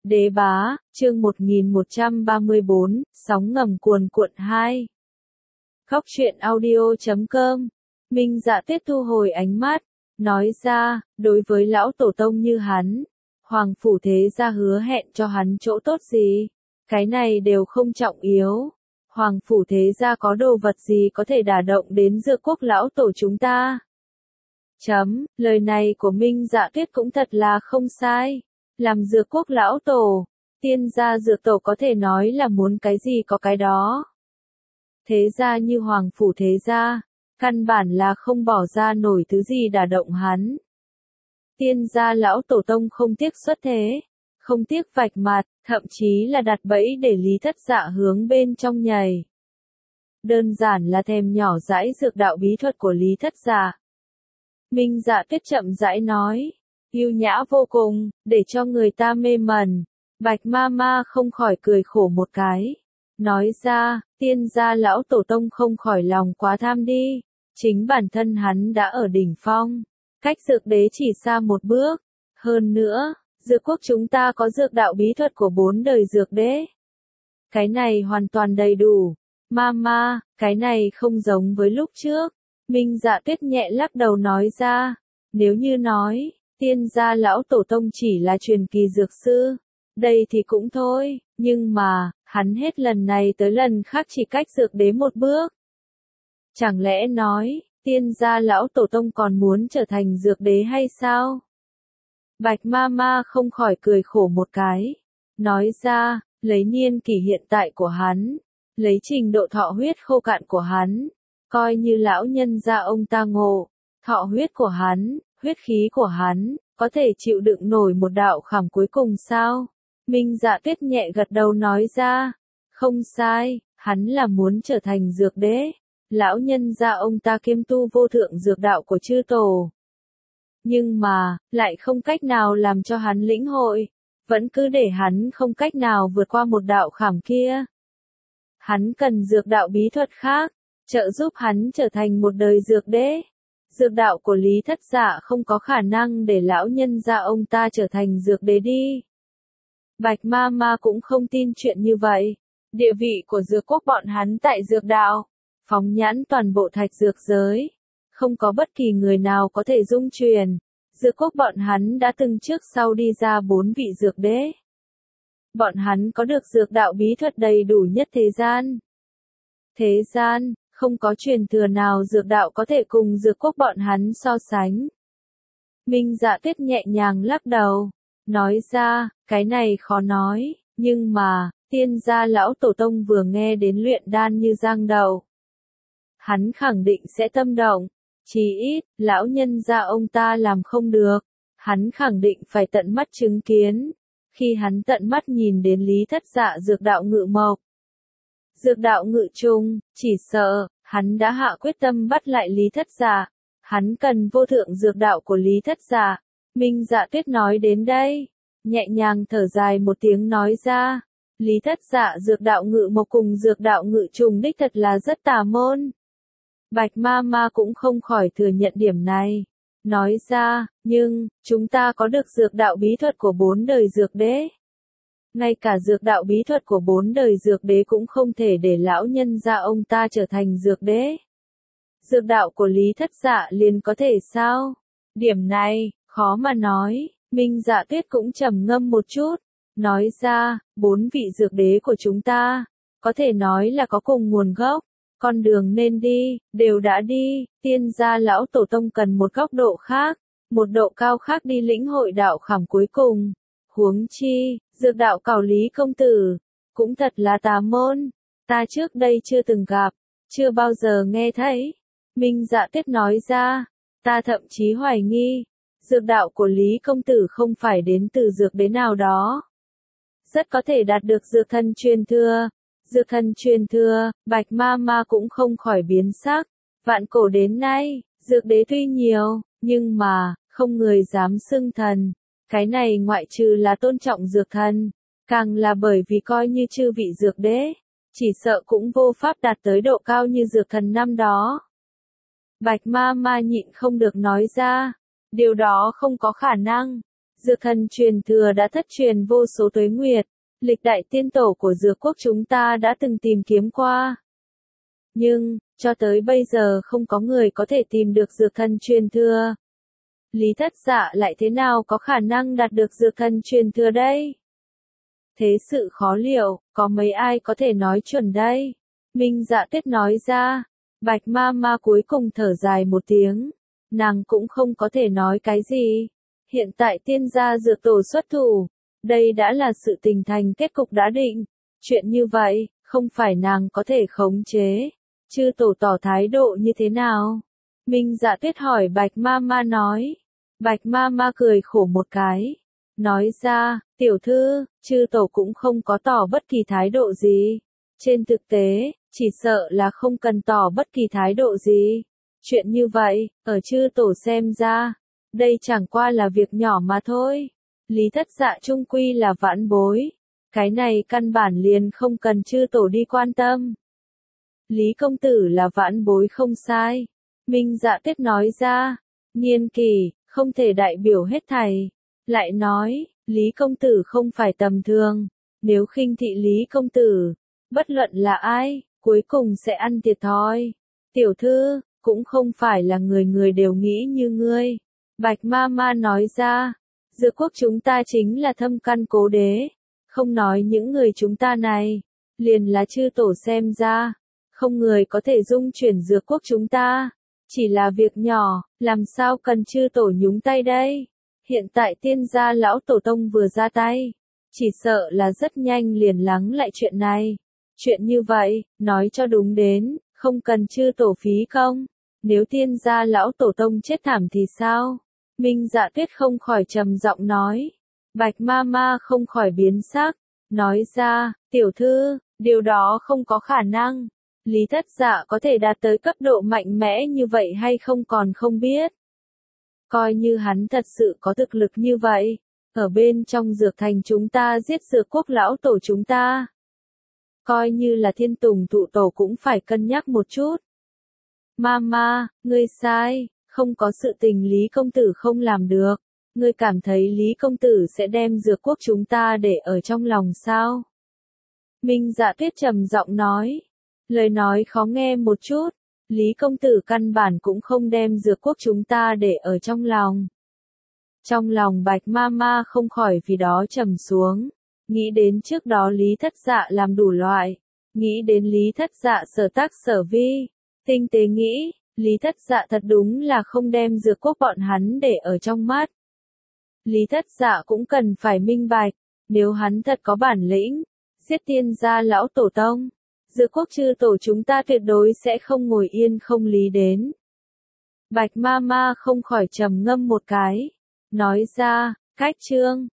Đế bá, chương 1134, sóng ngầm cuồn cuộn 2. Khóc chuyện audio.com. Minh Dạ Tuyết thu hồi ánh mắt, nói ra, đối với lão tổ tông như hắn, Hoàng Phủ Thế Gia hứa hẹn cho hắn chỗ tốt gì, cái này đều không trọng yếu. Hoàng Phủ Thế Gia có đồ vật gì có thể đả động đến Dược Quốc lão tổ chúng ta? Lời này của Minh Dạ Tuyết cũng thật là không sai. Làm Dược Quốc lão tổ, tiên gia dược tổ có thể nói là muốn cái gì có cái đó. Thế gia như Hoàng Phủ Thế Gia, căn bản là không bỏ ra nổi thứ gì đả động hắn. Tiên gia lão tổ tông không tiếc xuất thế, không tiếc vạch mặt, thậm chí là đặt bẫy để Lý Thất Dạ hướng bên trong nhảy. Đơn giản là thèm nhỏ dãi dược đạo bí thuật của Lý Thất Dạ. Minh Dạ Tuyết chậm rãi nói, yêu nhã vô cùng, để cho người ta mê mẩn. Bạch ma ma không khỏi cười khổ một cái. Nói ra, tiên gia lão tổ tông không khỏi lòng quá tham đi. Chính bản thân hắn đã ở đỉnh phong. Cách dược đế chỉ xa một bước. Hơn nữa, Dược Quốc chúng ta có dược đạo bí thuật của 4 đời dược đế. Cái này hoàn toàn đầy đủ. Ma, cái này không giống với lúc trước. Minh Dạ Tuyết nhẹ lắc đầu nói ra. Nếu như nói, tiên gia lão tổ tông chỉ là truyền kỳ dược sư, đây thì cũng thôi, nhưng mà, hắn hết lần này tới lần khác chỉ cách dược đế một bước. Chẳng lẽ nói, tiên gia lão tổ tông còn muốn trở thành dược đế hay sao? Bạch ma ma không khỏi cười khổ một cái. Nói ra, lấy niên kỷ hiện tại của hắn, lấy trình độ thọ huyết khô cạn của hắn, coi như lão nhân gia ông ta ngộ, thọ huyết của hắn, huyết khí của hắn, có thể chịu đựng nổi một đạo khảm cuối cùng sao? Minh Dạ Tuyết nhẹ gật đầu nói ra, không sai, hắn là muốn trở thành dược đế. Lão nhân gia ông ta kiêm tu vô thượng dược đạo của chư tổ. Nhưng mà, lại không cách nào làm cho hắn lĩnh hội, vẫn cứ để hắn không cách nào vượt qua một đạo khảm kia. Hắn cần dược đạo bí thuật khác, trợ giúp hắn trở thành một đời dược đế. Dược đạo của Lý Thất Dạ không có khả năng để lão nhân gia ông ta trở thành dược đế đi. Bạch ma ma cũng không tin chuyện như vậy. Địa vị của Dược Quốc bọn hắn tại dược đạo, phóng nhãn toàn bộ thạch dược giới, không có bất kỳ người nào có thể dung truyền. Dược Quốc bọn hắn đã từng trước sau đi ra 4 vị dược đế. Bọn hắn có được dược đạo bí thuật đầy đủ nhất thế gian. Thế gian, không có truyền thừa nào dược đạo có thể cùng Dược Quốc bọn hắn so sánh. Minh Dạ Tuyết nhẹ nhàng lắc đầu, nói ra, cái này khó nói, nhưng mà, tiên gia lão tổ tông vừa nghe đến luyện đan như giang đậu. Hắn khẳng định sẽ tâm động, chí ít, lão nhân gia ông ta làm không được, hắn khẳng định phải tận mắt chứng kiến. Khi hắn tận mắt nhìn đến Lý Thất Dạ dược đạo ngự mộc, dược đạo ngự trùng, chỉ sợ, hắn đã hạ quyết tâm bắt lại Lý Thất Dạ. Hắn cần vô thượng dược đạo của Lý Thất Dạ. Minh Dạ Tuyết nói đến đây, nhẹ nhàng thở dài một tiếng nói ra, Lý Thất Dạ dược đạo ngự mộc cùng dược đạo ngự trùng đích thật là rất tà môn. Bạch ma ma cũng không khỏi thừa nhận điểm này. Nói ra, nhưng, chúng ta có được dược đạo bí thuật của 4 đời dược đế. Ngay cả dược đạo bí thuật của 4 đời dược đế cũng không thể để lão nhân gia ông ta trở thành dược đế. Dược đạo của Lý Thất Dạ liền có thể sao? Điểm này, khó mà nói. Minh Dạ Tuyết cũng trầm ngâm một chút. Nói ra, 4 vị dược đế của chúng ta, có thể nói là có cùng nguồn gốc. Con đường nên đi, đều đã đi. Tiên gia lão tổ tông cần một góc độ khác, một độ cao khác đi lĩnh hội đạo khảm cuối cùng. Huống chi, dược đạo cảo Lý công tử, cũng thật là tà môn. Ta trước đây chưa từng gặp, chưa bao giờ nghe thấy. Minh Dạ Tuyết nói ra, ta thậm chí hoài nghi, dược đạo của Lý công tử không phải đến từ dược đế nào đó. Rất có thể đạt được dược thần truyền thừa. Dược thần truyền thừa, Bạch ma ma cũng không khỏi biến sắc. Vạn cổ đến nay, dược đế tuy nhiều, nhưng mà, không người dám xưng thần. Cái này ngoại trừ là tôn trọng dược thần, càng là bởi vì coi như chư vị dược đế, chỉ sợ cũng vô pháp đạt tới độ cao như dược thần năm đó. Bạch ma ma nhịn không được nói ra, điều đó không có khả năng. Dược thần truyền thừa đã thất truyền vô số tuế nguyệt, lịch đại tiên tổ của dược quốc chúng ta đã từng tìm kiếm qua. Nhưng, cho tới bây giờ không có người có thể tìm được dược thần truyền thừa. Lý Thất Dạ lại thế nào có khả năng đạt được dược thần truyền thừa đây? Thế sự khó liệu, có mấy ai có thể nói chuẩn đây? Minh Dạ Tuyết nói ra. Bạch Ma Ma cuối cùng thở dài một tiếng. Nàng cũng không có thể nói cái gì. Hiện tại tiên gia dược tổ xuất thủ. Đây đã là sự tình thành kết cục đã định. Chuyện như vậy, không phải nàng có thể khống chế. Chư tổ tỏ thái độ như thế nào? Minh Dạ Tuyết hỏi Bạch Ma Ma nói. Bạch Ma Ma cười khổ một cái. Nói ra, tiểu thư, chư tổ cũng không có tỏ bất kỳ thái độ gì. Trên thực tế, chỉ sợ là không cần tỏ bất kỳ thái độ gì. Chuyện như vậy, ở chư tổ xem ra, đây chẳng qua là việc nhỏ mà thôi. Lý Thất Dạ trung quy là vãn bối. Cái này căn bản liền không cần chư tổ đi quan tâm. Lý công tử là vãn bối không sai. Minh Dạ Tuyết nói ra. Niên kỳ, không thể đại biểu hết thảy. Lại nói, Lý công tử không phải tầm thường. Nếu khinh thị Lý công tử, bất luận là ai, cuối cùng sẽ ăn thiệt thòi. Tiểu thư, cũng không phải là người người đều nghĩ như ngươi. Bạch Ma Ma nói ra. Dược quốc chúng ta chính là thâm căn cố đế. Không nói những người chúng ta này, liền là chư tổ xem ra. Không người có thể dung chuyển dược quốc chúng ta. Chỉ là việc nhỏ, làm sao cần chư tổ nhúng tay đây? Hiện tại tiên gia lão tổ tông vừa ra tay. Chỉ sợ là rất nhanh liền lắng lại chuyện này. Chuyện như vậy, nói cho đúng đến, không cần chư tổ phí công. Nếu tiên gia lão tổ tông chết thảm thì sao? Minh Dạ Tuyết không khỏi trầm giọng nói. Bạch Ma Ma không khỏi biến sắc. Nói ra, tiểu thư, điều đó không có khả năng. Lý Thất Dạ có thể đạt tới cấp độ mạnh mẽ như vậy hay không còn không biết. Coi như hắn thật sự có thực lực như vậy, ở bên trong dược thành chúng ta giết dược quốc lão tổ chúng ta. Coi như là thiên tùng thụ tổ cũng phải cân nhắc một chút. Mama, ngươi sai, không có sự tình Lý công tử không làm được. Ngươi cảm thấy Lý công tử sẽ đem dược quốc chúng ta để ở trong lòng sao? Minh Dạ Tuyết trầm giọng nói. Lời nói khó nghe một chút. Lý công tử căn bản cũng không đem dược quốc chúng ta để ở trong lòng. Trong lòng Bạch Ma Ma không khỏi vì đó trầm xuống. Nghĩ đến trước đó Lý Thất Dạ làm đủ loại. Nghĩ đến Lý Thất Dạ sở tác sở vi. Tinh tế nghĩ, Lý Thất Dạ thật đúng là không đem dược quốc bọn hắn để ở trong mắt. Lý Thất Dạ cũng cần phải minh bạch. Nếu hắn thật có bản lĩnh, giết tiên gia lão tổ tông. Dược quốc chư tổ chúng ta tuyệt đối sẽ không ngồi yên không lý đến. Bạch Ma Ma không khỏi trầm ngâm một cái. Nói ra, cách chương.